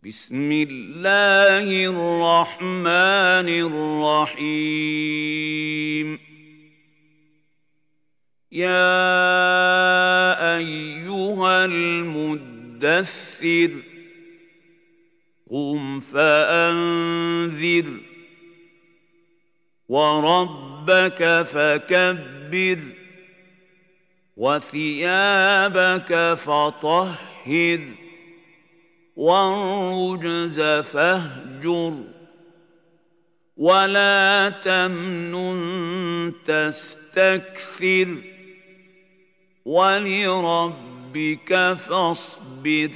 بسم الله الرحمن الرحيم يا أيها المدثر قم فأنذر وربك فكبر وثيابك فطهر والرجز فاهجر ولا تمنن تستكثر ولربك فاصبر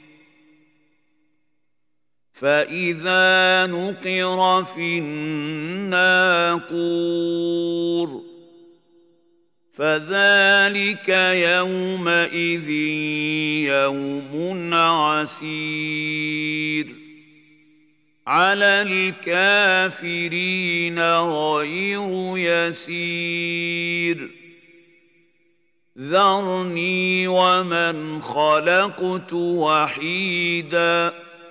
فإذا نقر في الناقور فذلك يومئذ يوم عسير على الكافرين غير يسير ذرني ومن خلقت وحيدا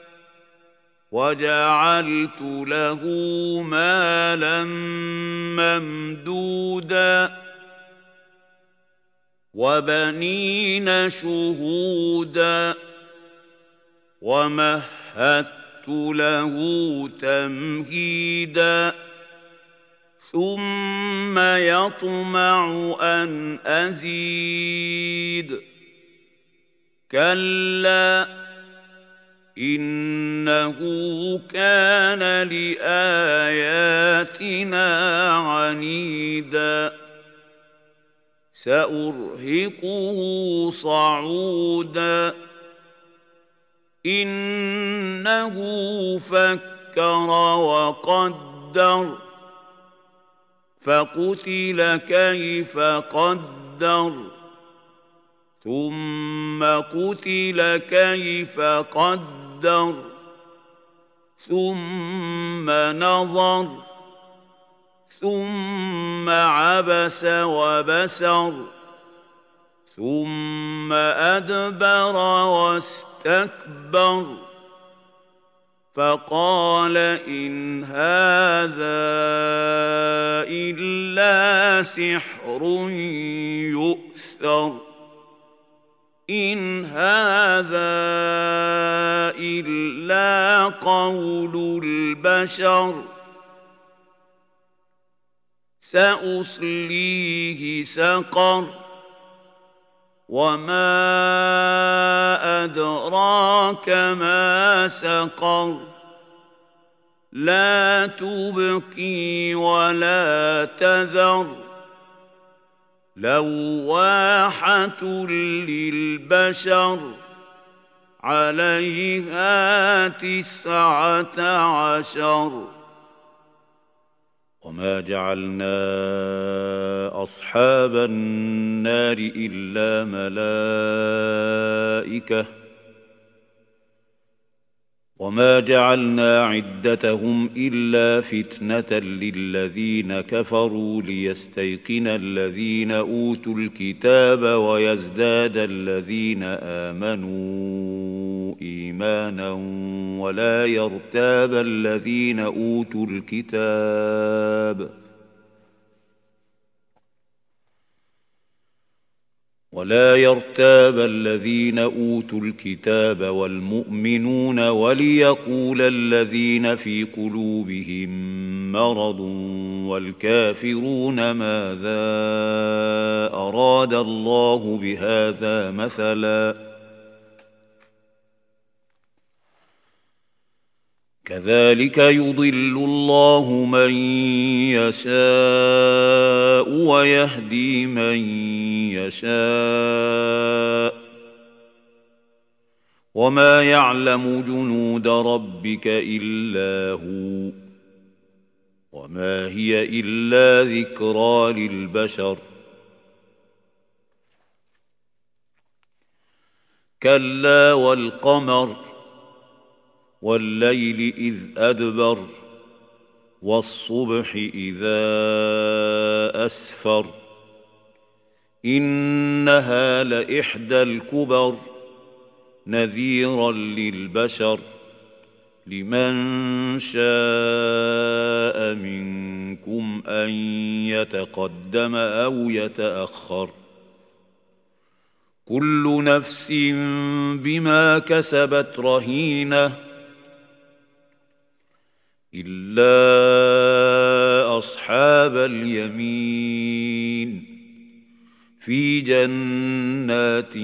وجعلت له مالا ممدودا وبنين شهودا ومهدت له تمهيدا ثم يطمع أن أزيد كلا إنه كان لآياتنا عنيدا سأرهقه صعودا إنه فكر وقدر فقتل كيف قدر ثم قتل كيف قدر ثم نظر ثم عبس وبسر ثم أدبر واستكبر فقال إن هذا إلا سحر يؤثر إن هذا إلا قول البشر سأصليه سقر وما أدراك ما سقر لا تبقي ولا تذر لواحة للبشر عليها 19 وما جعلنا أصحاب النار إلا ملائكة وما جعلنا عدتهم إلا فتنة للذين كفروا ليستيقن الذين أوتوا الكتاب ويزداد الذين آمنوا إيمانا ولا يرتاب الذين أوتوا الكتاب والمؤمنون وليقول الذين في قلوبهم مرض والكافرون ماذا أراد الله بهذا مثلا كذلك يضل الله من يشاء ويهدي من يشاء وما يعلم جنود ربك إلا هو وما هي إلا ذكرى للبشر كلا والقمر والليل إذ أدبر والصبح إذا أسفر إنها لإحدى الكبر نذيرا للبشر لمن شاء منكم أن يتقدم أو يتأخر كل نفس بما كسبت رهينة إلا أصحاب اليمين في جنات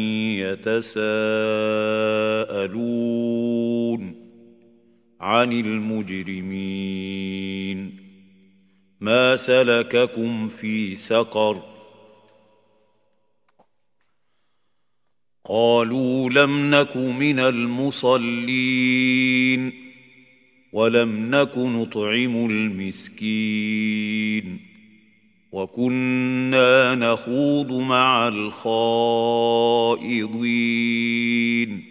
يتساءلون عن المجرمين ما سلككم في سقر قالوا لم نك من المصلين ولم نك نطعم المسكين وكنا نخوض مع الخائضين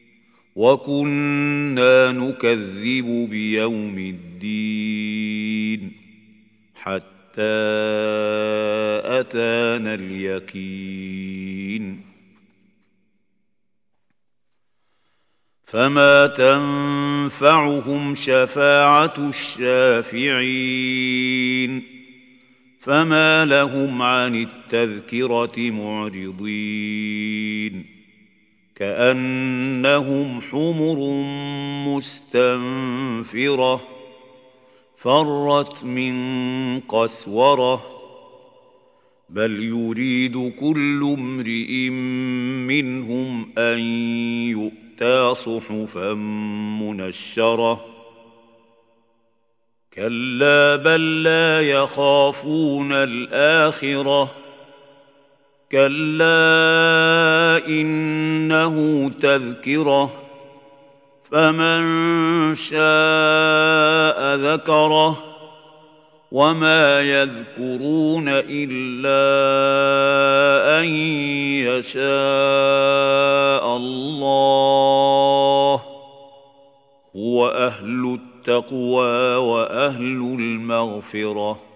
وكنا نكذب بيوم الدين حتى أتانا اليقين فما تنفعهم شفاعة الشافعين فما لهم عن التذكرة معرضين كأنهم حمر مستنفرة فرت من قسورة بل يريد كل امرئ منهم أن يؤتى صحفا منشرة كلا بل لا يخافون الآخرة كلا إنه تذكرة فمن شاء ذكره وما يذكرون إلا أن يشاء الله هو أهل التقوى وأهل المغفرة